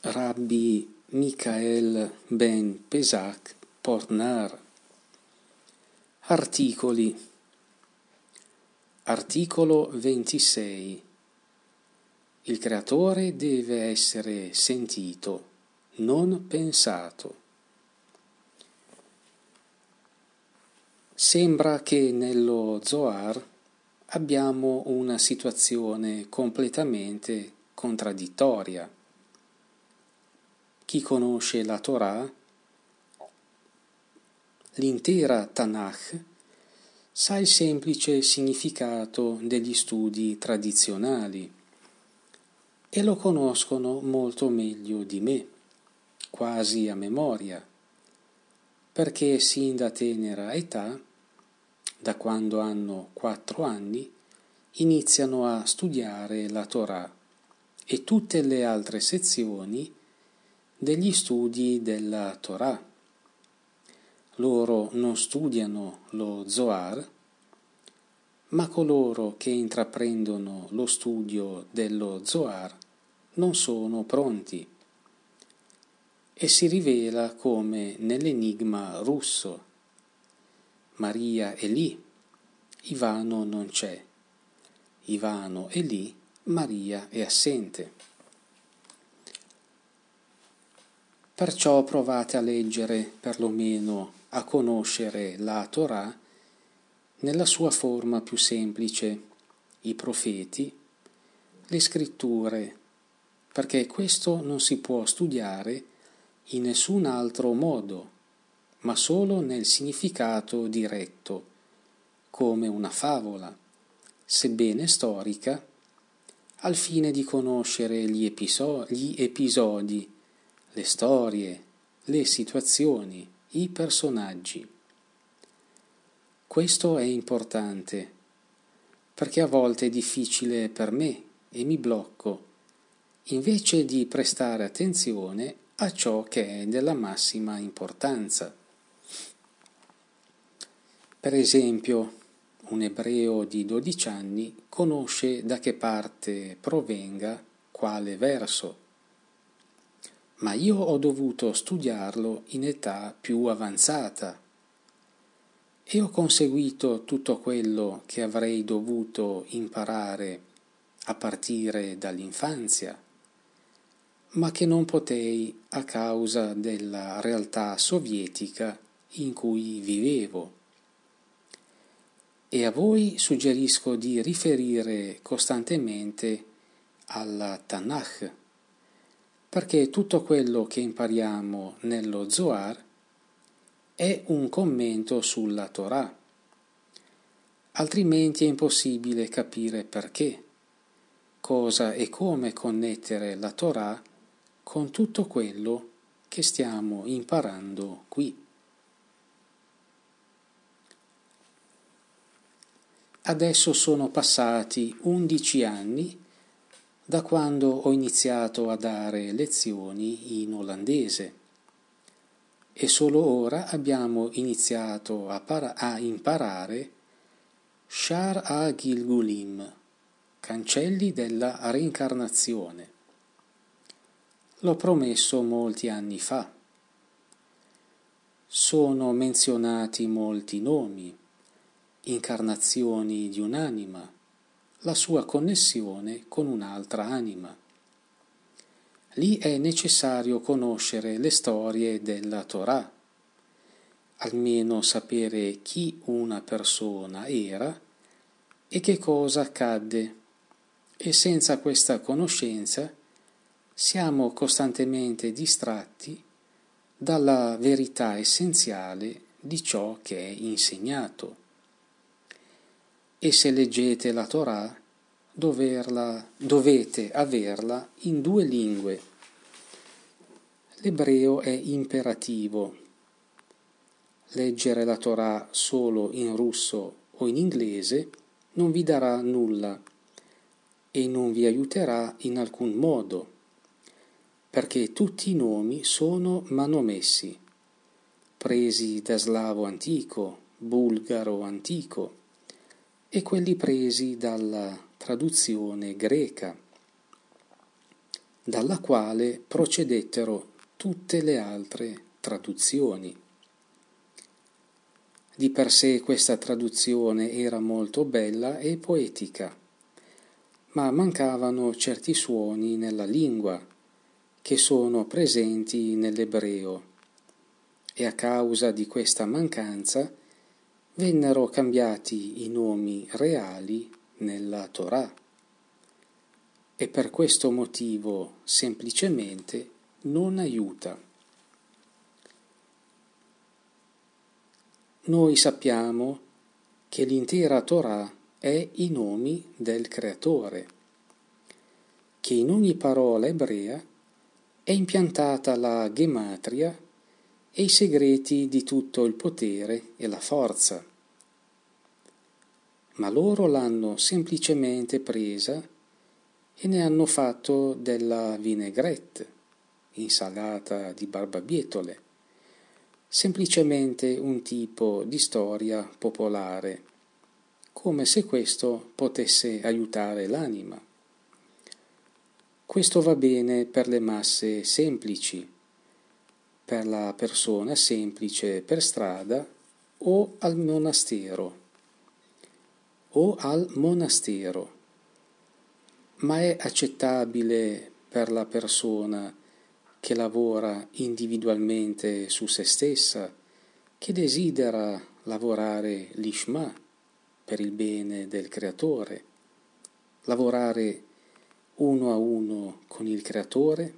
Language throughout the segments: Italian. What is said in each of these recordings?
Rabbi Michael ben Pesach Portnar. Articoli. Articolo 26. Il creatore deve essere sentito, non pensato. Sembra che nello Zohar abbiamo una situazione completamente contraddittoria. Chi conosce la Torah, l'intera Tanakh, sa il semplice significato degli studi tradizionali e lo conoscono molto meglio di me, quasi a memoria, perché sin da tenera età, da quando hanno 4 anni, iniziano a studiare la Torah e tutte le altre sezioni degli studi della Torah. Loro non studiano lo Zohar, ma coloro che intraprendono lo studio dello Zohar non sono pronti. E si rivela come nell'enigma russo: Maria è lì, Ivano non c'è, Ivano è lì, Maria è assente. Perciò provate a leggere, perlomeno a conoscere la Torah nella sua forma più semplice, i profeti, le scritture, perché questo non si può studiare in nessun altro modo, ma solo nel significato diretto, come una favola, sebbene storica, al fine di conoscere gli episodi, le storie, le situazioni, i personaggi. Questo è importante, perché a volte è difficile per me e mi blocco, invece di prestare attenzione a ciò che è della massima importanza. Per esempio, un ebreo di 12 anni conosce da che parte provenga quale verso, ma io ho dovuto studiarlo in età più avanzata e ho conseguito tutto quello che avrei dovuto imparare a partire dall'infanzia, ma che non potei a causa della realtà sovietica in cui vivevo. E a voi suggerisco di riferire costantemente alla Tanakh, perché tutto quello che impariamo nello Zohar è un commento sulla Torah, altrimenti è impossibile capire perché, cosa e come connettere la Torah con tutto quello che stiamo imparando qui. Adesso sono passati 11 anni da quando ho iniziato a dare lezioni in olandese e solo ora abbiamo iniziato a imparare Shar HaGilgulim, cancelli della reincarnazione. L'ho promesso molti anni fa. Sono menzionati molti nomi, incarnazioni di un'anima, la sua connessione con un'altra anima. Lì è necessario conoscere le storie della Torah, almeno sapere chi una persona era e che cosa accadde, e senza questa conoscenza siamo costantemente distratti dalla verità essenziale di ciò che è insegnato. E se leggete la Torah, dovete averla in 2 lingue. L'ebreo è imperativo. Leggere la Torah solo in russo o in inglese non vi darà nulla e non vi aiuterà in alcun modo, perché tutti i nomi sono manomessi, presi da slavo antico, bulgaro antico, e quelli presi dalla traduzione greca. dalla quale procedettero tutte le altre traduzioni. Di per sé questa traduzione era molto bella e poetica, ma mancavano certi suoni nella lingua che sono presenti nell'ebreo, e a causa di questa mancanza vennero cambiati i nomi reali nella Torah, e per questo motivo semplicemente non aiuta. Noi sappiamo che l'intera Torah è i nomi del Creatore, che in ogni parola ebrea è impiantata la gematria e i segreti di tutto il potere e la forza. Ma loro l'hanno semplicemente presa e ne hanno fatto della vinaigrette, insalata di barbabietole, semplicemente un tipo di storia popolare, come se questo potesse aiutare l'anima. Questo va bene per le masse semplici, per la persona semplice per strada o al monastero, ma è accettabile per la persona che lavora individualmente su se stessa, che desidera lavorare l'Ishma per il bene del Creatore, lavorare uno a uno con il Creatore,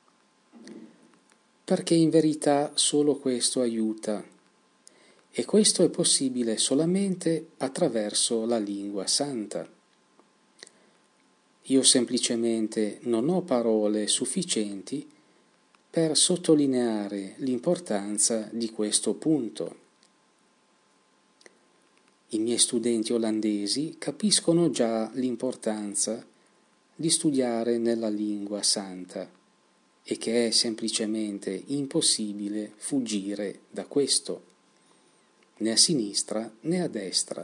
perché in verità solo questo aiuta, e questo è possibile solamente attraverso la lingua santa. Io semplicemente non ho parole sufficienti per sottolineare l'importanza di questo punto. I miei studenti olandesi capiscono già l'importanza di studiare nella lingua santa e che è semplicemente impossibile fuggire da questo, né a sinistra né a destra.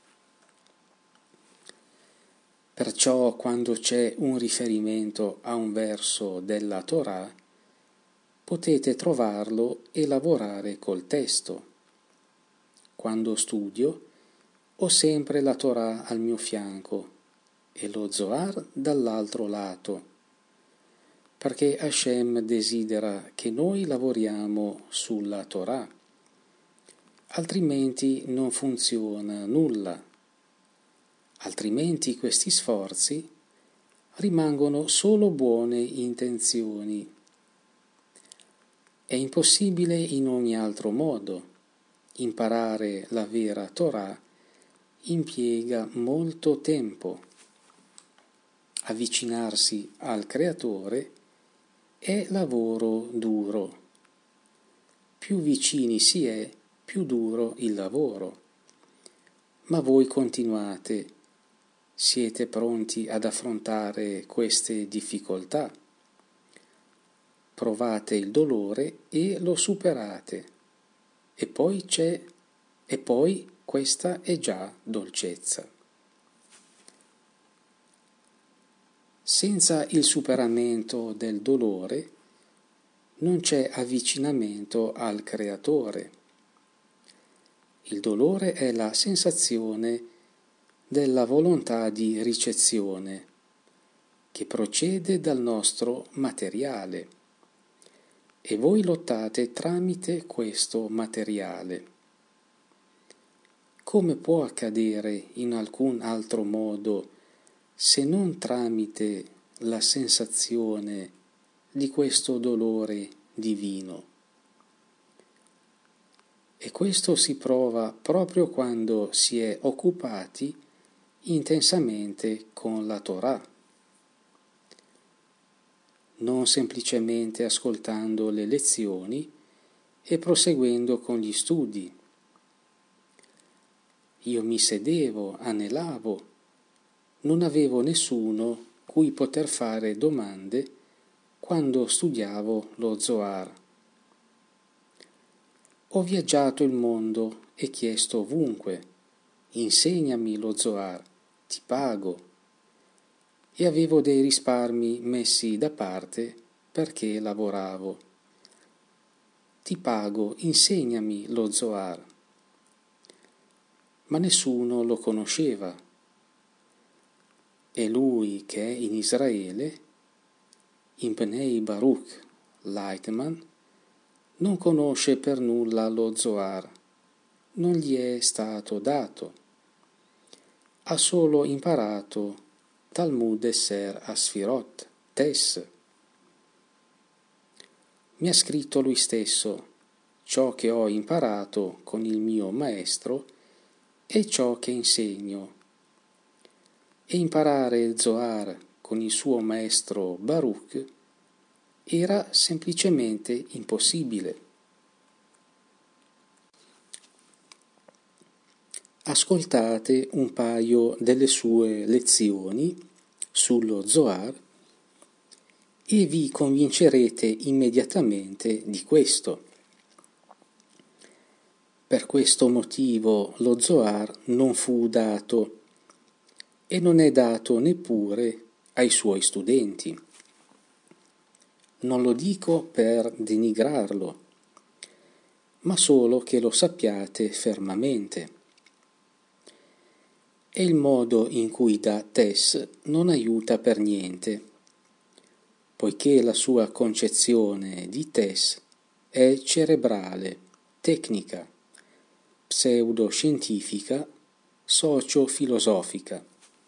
Perciò quando c'è un riferimento a un verso della Torah, potete trovarlo e lavorare col testo. Quando studio, ho sempre la Torah al mio fianco e lo Zohar dall'altro lato, perché Hashem desidera che noi lavoriamo sulla Torah, altrimenti non funziona nulla, altrimenti questi sforzi rimangono solo buone intenzioni. È impossibile in ogni altro modo. Imparare la vera Torah impiega molto tempo. Avvicinarsi al Creatore è lavoro duro. Più vicini si è, più duro il lavoro. Ma voi continuate, siete pronti ad affrontare queste difficoltà. Provate il dolore e lo superate. E poi questa è già dolcezza. Senza il superamento del dolore non c'è avvicinamento al Creatore. Il dolore è la sensazione della volontà di ricezione che procede dal nostro materiale e voi lottate tramite questo materiale. Come può accadere in alcun altro modo se non tramite la sensazione di questo dolore divino? E questo si prova proprio quando si è occupati intensamente con la Torah, non semplicemente ascoltando le lezioni e proseguendo con gli studi. Io mi sedevo, anelavo, non avevo nessuno cui poter fare domande quando studiavo lo Zohar. Ho viaggiato il mondo e chiesto ovunque, insegnami lo Zohar, ti pago. e avevo dei risparmi messi da parte perché lavoravo. Ti pago, insegnami lo Zohar. Ma nessuno lo conosceva. E lui che è in Israele, in Bnei Baruch Lightman, non conosce per nulla lo Zohar, non gli è stato dato. Ha solo imparato Talmud Esser Asfirot, Tes. Mi ha scritto lui stesso: ciò che ho imparato con il mio maestro è ciò che insegno. E imparare il Zohar con il suo maestro Baruch era semplicemente impossibile. Ascoltate un paio delle sue lezioni sullo Zohar e vi convincerete immediatamente di questo. Per questo motivo lo Zohar non fu dato e non è dato neppure ai suoi studenti. Non lo dico per denigrarlo, ma solo che lo sappiate fermamente. E il modo in cui dà Tes non aiuta per niente, poiché la sua concezione di Tes è cerebrale, tecnica, pseudoscientifica, socio-filosofica.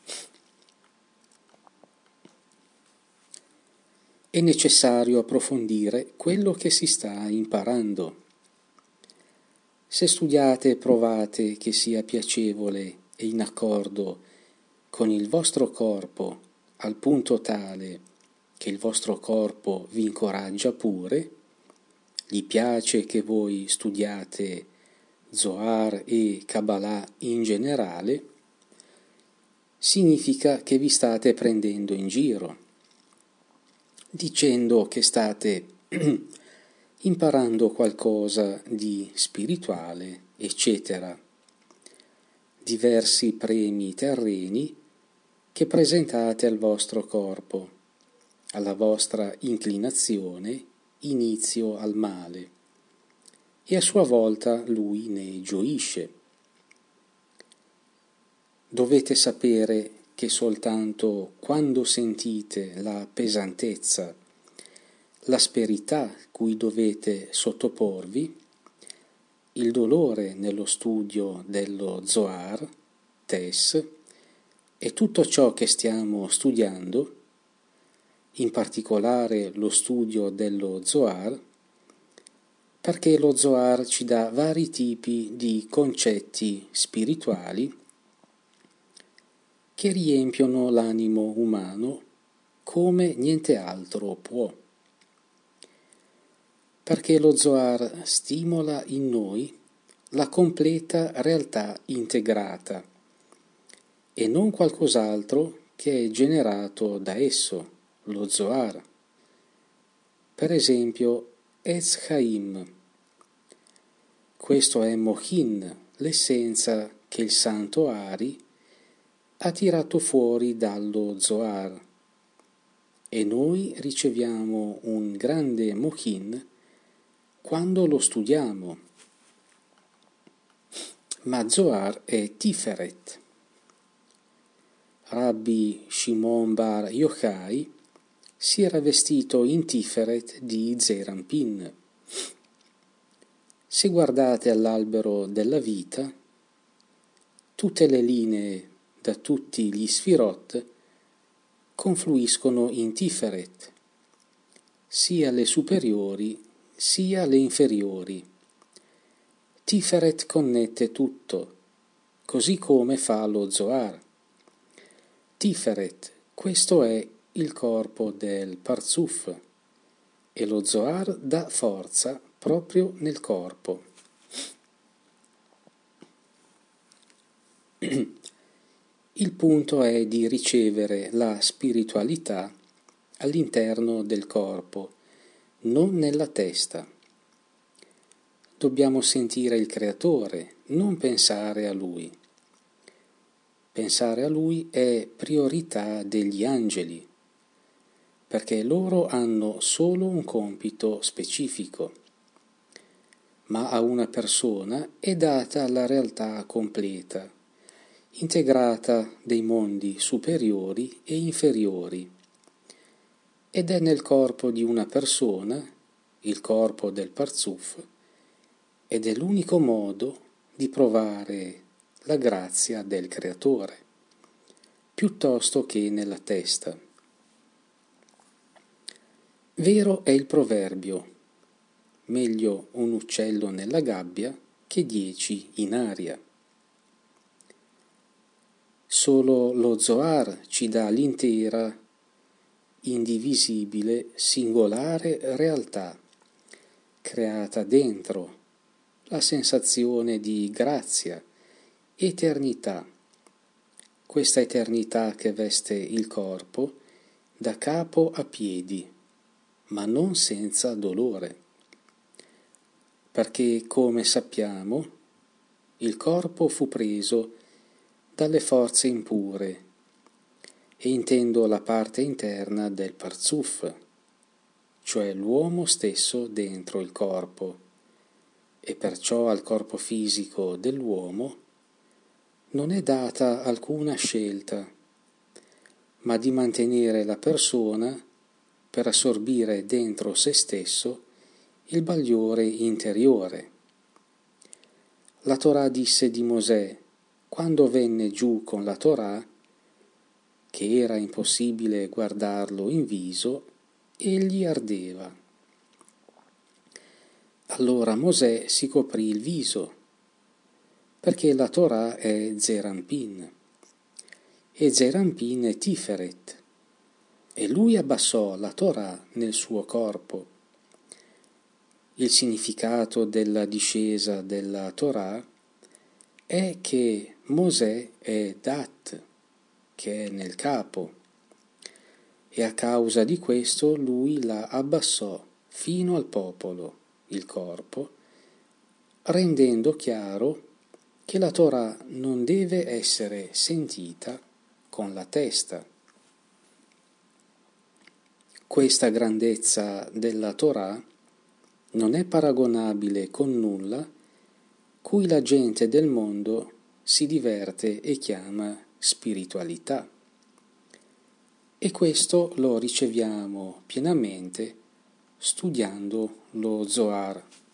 È necessario approfondire quello che si sta imparando. Se studiate e provate che sia piacevole e in accordo con il vostro corpo al punto tale che il vostro corpo vi incoraggia pure, gli piace che voi studiate Zohar e Kabbalah in generale, significa che vi state prendendo in giro, dicendo che state imparando qualcosa di spirituale, eccetera. Diversi premi terreni che presentate al vostro corpo, alla vostra inclinazione, inizio al male, e a sua volta lui ne gioisce. Dovete sapere che soltanto quando sentite la pesantezza, l'asperità cui dovete sottoporvi, il dolore nello studio dello Zohar, Tes, e tutto ciò che stiamo studiando, in particolare lo studio dello Zohar, perché lo Zohar ci dà vari tipi di concetti spirituali che riempiono l'animo umano come niente altro può. Perché lo Zohar stimola in noi la completa realtà integrata e non qualcos'altro che è generato da esso, lo Zohar. Per esempio, Etz Chaim. Questo è Mochin, l'essenza che il santo Ari ha tirato fuori dallo Zohar, e noi riceviamo un grande Mochin quando lo studiamo. Ma Zohar è Tiferet. Rabbi Shimon Bar Yochai si era vestito in Tiferet di Zeir Anpin. Se guardate all'albero della vita, tutte le linee da tutti gli Sfirot confluiscono in Tiferet, sia le superiori sia le inferiori. Tiferet connette tutto, così come fa lo Zohar. Tiferet, questo è il corpo del Parzuf, e lo Zohar dà forza proprio nel corpo. Il punto è di ricevere la spiritualità all'interno del corpo, non nella testa. Dobbiamo sentire il Creatore, non pensare a Lui. pensare a Lui è priorità degli angeli, perché loro hanno solo un compito specifico, ma a una persona è data la realtà completa, integrata dei mondi superiori e inferiori, ed è nel corpo di una persona, il corpo del Parzuf, ed è l'unico modo di provare la grazia del Creatore, piuttosto che nella testa. Vero è il proverbio: meglio un uccello nella gabbia che 10 in aria. Solo lo Zohar ci dà l'intera, indivisibile, singolare realtà, creata dentro la sensazione di grazia, eternità, questa eternità che veste il corpo da capo a piedi, ma non senza dolore, perché, come sappiamo, il corpo fu preso dalle forze impure, e intendo la parte interna del Parzuf, cioè l'uomo stesso dentro il corpo, e perciò al corpo fisico dell'uomo non è data alcuna scelta, ma di mantenere la persona per assorbire dentro se stesso il bagliore interiore. La Torah disse di Mosè, quando venne giù con la Torah, che era impossibile guardarlo in viso, egli ardeva. Allora Mosè si coprì il viso, perché la Torah è Zerampin, e Zerampin è Tiferet, e lui abbassò la Torah nel suo corpo. Il significato della discesa della Torah è che Mosè è Dat, che è nel capo, e a causa di questo lui la abbassò fino al popolo, il corpo, rendendo chiaro che la Torah non deve essere sentita con la testa. Questa grandezza della Torah non è paragonabile con nulla cui la gente del mondo si diverte e chiama spiritualità. E questo lo riceviamo pienamente studiando lo Zohar.